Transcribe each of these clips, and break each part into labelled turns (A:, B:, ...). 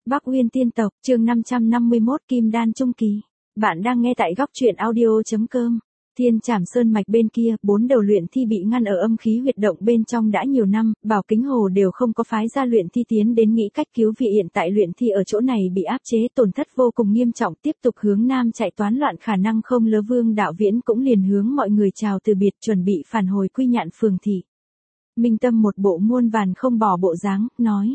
A: Bắc Uyên tiên tộc, chương 551 Kim Đan Trung Kỳ. Bạn đang nghe tại góc truyện audio.com. Thiên Trảm Sơn mạch bên kia, 4 đầu luyện thi bị ngăn ở âm khí huyệt động bên trong đã nhiều năm, Bảo Kính Hồ đều không có phái ra luyện thi tiến đến nghĩ cách cứu viện. Hiện tại luyện thi ở chỗ này bị áp chế, tổn thất vô cùng nghiêm trọng, tiếp tục hướng nam chạy toán loạn khả năng không lớn. Vương Đạo Viễn cũng liền hướng mọi người chào từ biệt, chuẩn bị phản hồi Quy Nhạn phường thị. Minh Tâm một bộ muôn vàn không bỏ bộ dáng, nói: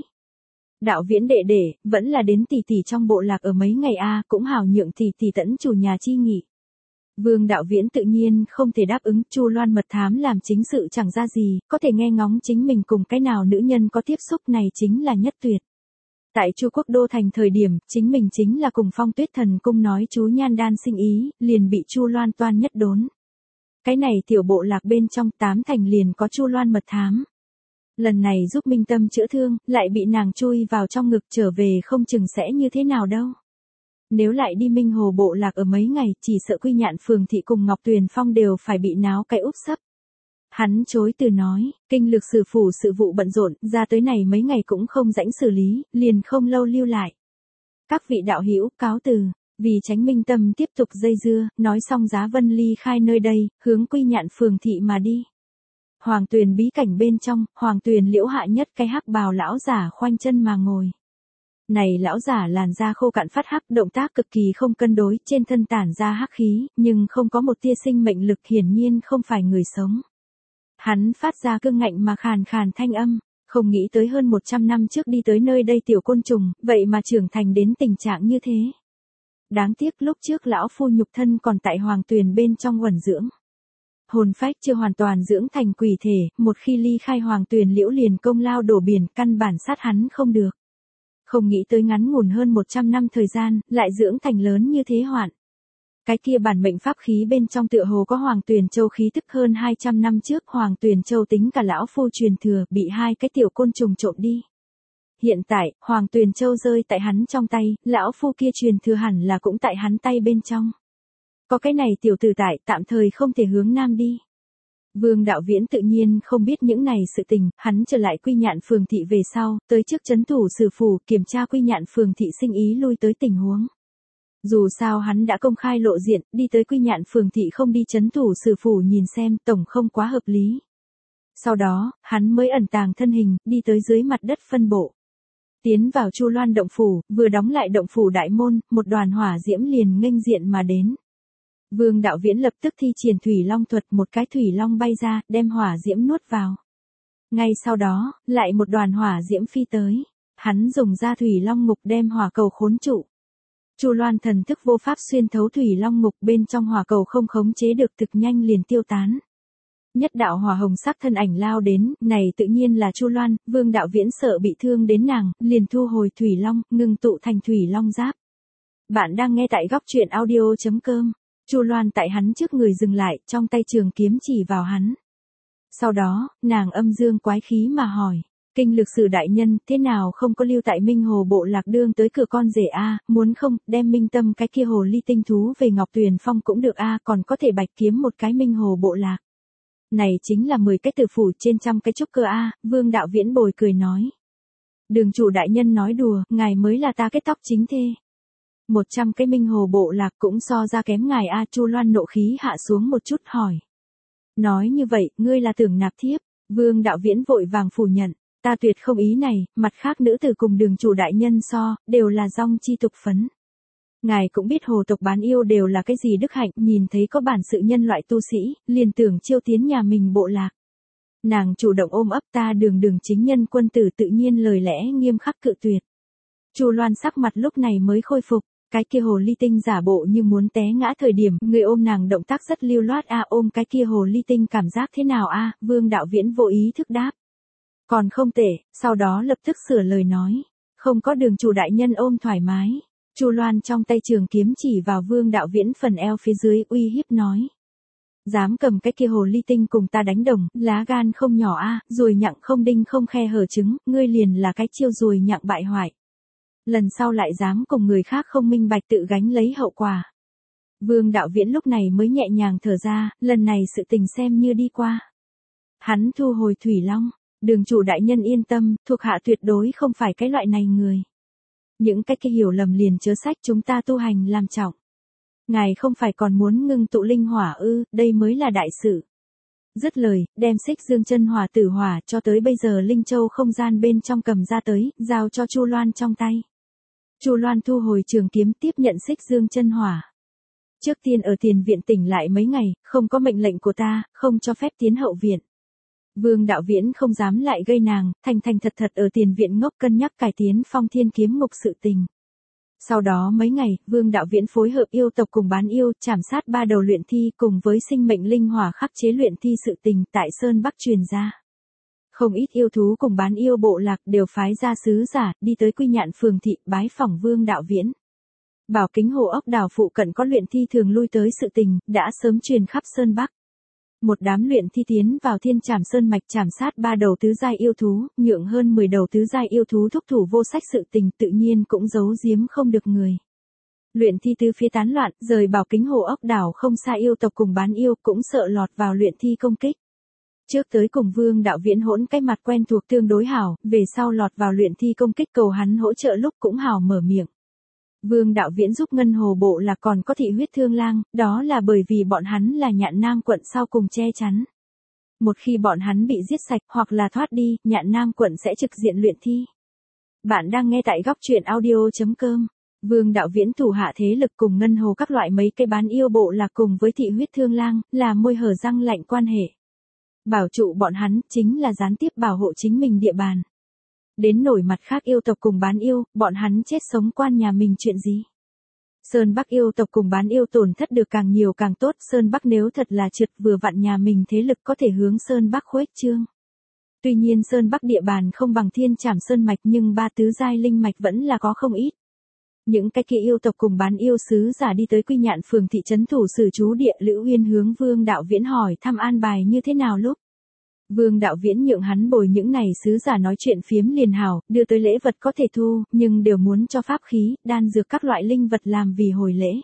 A: Đạo Viễn đệ đệ, vẫn là đến tỷ tỷ trong bộ lạc ở mấy ngày a, cũng hảo nhượng tỷ tỷ tẫn chủ nhà chi nghỉ. Vương Đạo Viễn tự nhiên không thể đáp ứng, Chu Loan mật thám làm chính sự chẳng ra gì, có thể nghe ngóng chính mình cùng cái nào nữ nhân có tiếp xúc này chính là nhất tuyệt. Tại Chu Quốc Đô thành thời điểm, chính mình chính là cùng Phong Tuyết Thần cung nói chú nhan đan sinh ý, liền bị Chu Loan toan nhất đốn. Cái này tiểu bộ lạc bên trong 8 thành liền có Chu Loan mật thám. Lần này giúp Minh Tâm chữa thương, lại bị nàng chui vào trong ngực, trở về không chừng sẽ như thế nào đâu. Nếu lại đi Minh Hồ bộ lạc ở mấy ngày, chỉ sợ Quy Nhạn phường thị cùng Ngọc Tuyền Phong đều phải bị náo cái úp sấp. Hắn chối từ nói, kinh lực sử phủ sự vụ bận rộn, ra tới này mấy ngày cũng không rãnh xử lý, liền không lâu lưu lại. Các vị đạo hữu cáo từ. Vì tránh Minh Tâm tiếp tục dây dưa, nói xong Giá Vân ly khai nơi đây, hướng Quy Nhạn phường thị mà đi. Hoàng Tuyền bí cảnh bên trong, Hoàng Tuyền liễu hạ nhất cái hắc bào lão giả khoanh chân mà ngồi. Này lão giả làn da khô cạn phát hắc, động tác cực kỳ không cân đối, trên thân tản ra hắc khí, nhưng không có một tia sinh mệnh lực, hiển nhiên không phải người sống. Hắn phát ra cương ngạnh mà khàn khàn thanh âm, không nghĩ tới hơn 100 năm trước đi tới nơi đây tiểu côn trùng, vậy mà trưởng thành đến tình trạng như thế. Đáng tiếc lúc trước lão phu nhục thân còn tại Hoàng Tuyền bên trong uẩn dưỡng. Hồn phách chưa hoàn toàn dưỡng thành quỷ thể, một khi ly khai Hoàng Tuyền liễu liền công lao đổ biển, căn bản sát hắn không được. Không nghĩ tới ngắn ngủn hơn 100 năm thời gian, lại dưỡng thành lớn như thế hoạn. Cái kia bản mệnh pháp khí bên trong tựa hồ có Hoàng Tuyền Châu khí tức, hơn 200 năm trước Hoàng Tuyền Châu tính cả lão phu truyền thừa, bị hai cái tiểu côn trùng trộm đi. Hiện tại, Hoàng Tuyền Châu rơi tại hắn trong tay, lão phu kia truyền thừa hẳn là cũng tại hắn tay bên trong. Có cái này tiểu tử tại, tạm thời không thể hướng nam đi. Vương Đạo Viễn tự nhiên không biết những này sự tình, hắn trở lại Quy Nhạn phường thị về sau, tới trước trấn thủ sử phủ, kiểm tra Quy Nhạn phường thị sinh ý lui tới tình huống. Dù sao hắn đã công khai lộ diện, đi tới Quy Nhạn phường thị không đi trấn thủ sử phủ nhìn xem, tổng không quá hợp lý. Sau đó, hắn mới ẩn tàng thân hình, đi tới dưới mặt đất phân bộ. Tiến vào Chu Loan động phủ, vừa đóng lại động phủ đại môn, một đoàn hỏa diễm liền nghênh diện mà đến. Vương Đạo Viễn lập tức thi triển Thủy Long thuật, một cái thủy long bay ra, đem hỏa diễm nuốt vào. Ngay sau đó, lại một đoàn hỏa diễm phi tới. Hắn dùng ra Thủy Long ngục đem hỏa cầu khốn trụ. Chu Loan thần thức vô pháp xuyên thấu Thủy Long ngục, bên trong hỏa cầu không khống chế được, thực nhanh liền tiêu tán. Nhất đạo hỏa hồng sắc thân ảnh lao đến, này tự nhiên là Chu Loan. Vương Đạo Viễn sợ bị thương đến nàng, liền thu hồi Thủy Long, ngưng tụ thành Thủy Long giáp. Bạn đang nghe tại góc truyện audio.com. Chu Loan tại hắn trước người dừng lại, trong tay trường kiếm chỉ vào hắn. Sau đó, nàng âm dương quái khí mà hỏi, kinh lực sử đại nhân, thế nào không có lưu tại Minh Hồ bộ lạc đương tới cửa con rể a, muốn không, đem Minh Tâm cái kia hồ ly tinh thú về Ngọc Tuyền Phong cũng được a, còn có thể bạch kiếm một cái Minh Hồ bộ lạc. Này chính là 10 cái tử phủ trên trăm cái trúc cơ a. Vương Đạo Viễn bồi cười nói. Đường chủ đại nhân nói đùa, ngài mới là ta kết tóc chính thê. 100 cái Minh Hồ bộ lạc cũng so ra kém ngài a. Chu Loan nộ khí hạ xuống một chút hỏi. Nói như vậy, ngươi là tưởng nạp thiếp. Vương Đạo Viễn vội vàng phủ nhận, ta tuyệt không ý này, mặt khác nữ tử cùng đường chủ đại nhân so, đều là dong chi tục phấn. Ngài cũng biết hồ tộc bán yêu đều là cái gì đức hạnh, nhìn thấy có bản sự nhân loại tu sĩ, liền tưởng chiêu tiến nhà mình bộ lạc. Nàng chủ động ôm ấp ta, đường chính nhân quân tử, tự nhiên lời lẽ nghiêm khắc cự tuyệt. Chu Loan sắc mặt lúc này mới khôi phục, cái kia hồ ly tinh giả bộ như muốn té ngã thời điểm, người ôm nàng động tác rất lưu loát a. Ôm cái kia hồ ly tinh cảm giác thế nào a? Vương Đạo Viễn vô ý thức đáp. Còn không tệ, sau đó lập tức sửa lời nói, không có đường chủ đại nhân ôm thoải mái. Chu Loan trong tay trường kiếm chỉ vào Vương Đạo Viễn phần eo phía dưới, uy hiếp nói. Dám cầm cái kia hồ ly tinh cùng ta đánh đồng, lá gan không nhỏ a, ruồi nhặng không đinh không khe hở trứng, ngươi liền là cái chiêu ruồi nhặng bại hoại. Lần sau lại dám cùng người khác không minh bạch tự gánh lấy hậu quả. Vương Đạo Viễn lúc này mới nhẹ nhàng thở ra, lần này sự tình xem như đi qua. Hắn thu hồi Thủy Long, đường chủ đại nhân yên tâm, thuộc hạ tuyệt đối không phải cái loại này người. Những cái kia hiểu lầm liền chớ sách, chúng ta tu hành làm trọng. Ngài không phải còn muốn ngưng tụ linh hỏa ư, đây mới là đại sự. Dứt lời, đem xích dương chân hỏa tử hỏa cho tới bây giờ linh châu không gian bên trong cầm ra tới, giao cho Chu Loan trong tay. Chu Loan thu hồi trường kiếm tiếp nhận xích dương chân hỏa. Trước tiên ở tiền viện tỉnh lại mấy ngày, không có mệnh lệnh của ta, không cho phép tiến hậu viện. Vương Đạo Viễn không dám lại gây nàng, thành thành thật thật ở tiền viện ngốc cân nhắc cải tiến Phong Thiên kiếm ngục sự tình. Sau đó mấy ngày, Vương Đạo Viễn phối hợp yêu tộc cùng bán yêu, trảm sát 3 đầu luyện thi cùng với sinh mệnh linh hỏa khắc chế luyện thi sự tình tại Sơn Bắc truyền ra. Không ít yêu thú cùng bán yêu bộ lạc đều phái ra sứ giả, đi tới Quy Nhạn phường thị bái phỏng Vương Đạo Viễn. Bảo Kính Hồ ốc đảo phụ cận có luyện thi thường lui tới sự tình, đã sớm truyền khắp Sơn Bắc. Một đám luyện thi tiến vào Thiên Trảm Sơn mạch trảm sát 3 đầu tứ giai yêu thú, nhượng hơn 10 đầu tứ giai yêu thú thúc thủ vô sách sự tình tự nhiên cũng giấu giếm không được người. Luyện thi tứ phía tán loạn, rời Bảo Kính Hồ ốc đảo không xa yêu tộc cùng bán yêu cũng sợ lọt vào luyện thi công kích. Trước tới cùng Vương Đạo Viễn hỗn cái mặt quen thuộc tương đối hảo, về sau lọt vào luyện thi công kích cầu hắn hỗ trợ lúc cũng hảo mở miệng. Vương Đạo Viễn giúp Ngân Hồ bộ là còn có Thị Huyết Thương Lang, đó là bởi vì bọn hắn là Nhạn Nam quận sau cùng che chắn. Một khi bọn hắn bị giết sạch hoặc là thoát đi, Nhạn Nam quận sẽ trực diện luyện thi. Bạn đang nghe tại góc truyện audio.com. Vương Đạo Viễn thủ hạ thế lực cùng Ngân Hồ các loại mấy cây bán yêu bộ là cùng với Thị Huyết Thương Lang, là môi hở răng lạnh quan hệ. Bảo trụ bọn hắn chính là gián tiếp bảo hộ chính mình địa bàn. Đến nổi mặt khác yêu tộc cùng bán yêu, bọn hắn chết sống quan nhà mình chuyện gì. Sơn Bắc yêu tộc cùng bán yêu tổn thất được càng nhiều càng tốt, Sơn Bắc nếu thật là trượt vừa vặn nhà mình thế lực có thể hướng Sơn Bắc khuếch trương. Tuy nhiên Sơn Bắc địa bàn không bằng Thiên Trảm Sơn mạch nhưng 3 tứ giai linh mạch vẫn là có không ít. Những cái kia yêu tộc cùng bán yêu sứ giả đi tới Quy Nhạn phường thị trấn thủ sử trú địa, Lữ Uyên hướng Vương Đạo Viễn hỏi thăm an bài như thế nào lúc. Vương Đạo Viễn nhượng hắn bồi những này sứ giả nói chuyện phiếm liền hảo, đưa tới lễ vật có thể thu, nhưng đều muốn cho pháp khí, đan dược các loại linh vật làm vì hồi lễ.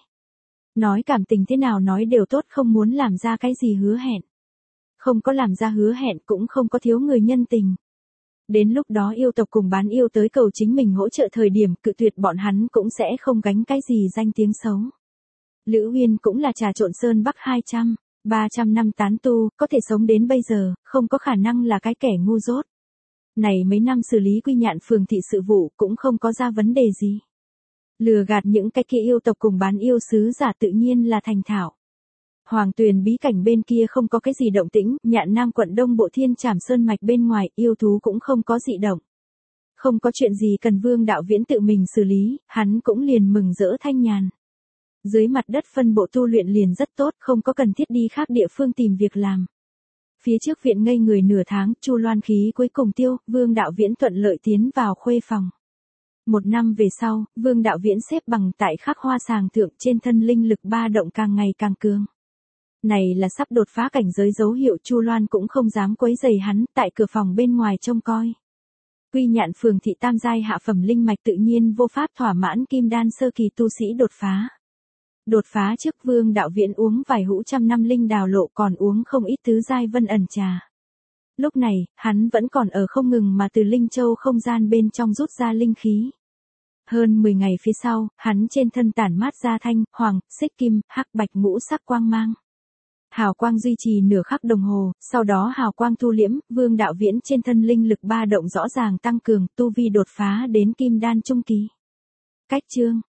A: Nói cảm tình thế nào nói đều tốt, không muốn làm ra cái gì hứa hẹn. Không có làm ra hứa hẹn cũng không có thiếu người nhân tình. Đến lúc đó yêu tộc cùng bán yêu tới cầu chính mình hỗ trợ thời điểm cự tuyệt bọn hắn cũng sẽ không gánh cái gì danh tiếng xấu. Lữ Uyên cũng là trà trộn Sơn Bắc 300 năm tán tu, có thể sống đến bây giờ, không có khả năng là cái kẻ ngu dốt. Này mấy năm xử lý Quy Nhạn phường thị sự vụ cũng không có ra vấn đề gì. Lừa gạt những cái kia yêu tộc cùng bán yêu sứ giả tự nhiên là thành thạo. Hoàng Tuyền bí cảnh bên kia không có cái gì động tĩnh, Nhạn Nam quận Đông bộ Thiên Trảm Sơn mạch bên ngoài, yêu thú cũng không có dị động. Không có chuyện gì cần Vương Đạo Viễn tự mình xử lý, hắn cũng liền mừng rỡ thanh nhàn. Dưới mặt đất phân bộ tu luyện liền rất tốt, không có cần thiết đi khác địa phương tìm việc làm. Phía trước viện ngây người nửa tháng, Chu Loan khí cuối cùng tiêu, Vương Đạo Viễn thuận lợi tiến vào khuê phòng. 1 năm về sau, Vương Đạo Viễn xếp bằng tại Khắc Hoa Sàng thượng, trên thân linh lực ba động càng ngày càng cường. Này là sắp đột phá cảnh giới dấu hiệu, Chu Loan cũng không dám quấy rầy hắn, tại cửa phòng bên ngoài trông coi. Quy Nhạn phường thị tam giai hạ phẩm linh mạch tự nhiên vô pháp thỏa mãn kim đan sơ kỳ tu sĩ đột phá. Đột phá trước Vương Đạo Viễn uống vài hũ trăm năm linh đào lộ, còn uống không ít tứ giai vân ẩn trà. Lúc này, hắn vẫn còn ở không ngừng mà từ linh châu không gian bên trong rút ra linh khí. Hơn 10 ngày phía sau, hắn trên thân tản mát ra thanh, hoàng, xích kim, hắc bạch ngũ sắc quang mang. Hào quang duy trì nửa khắc đồng hồ, sau đó hào quang thu liễm, Vương Đạo Viễn trên thân linh lực ba động rõ ràng tăng cường, tu vi đột phá đến kim đan trung kỳ. Cách chương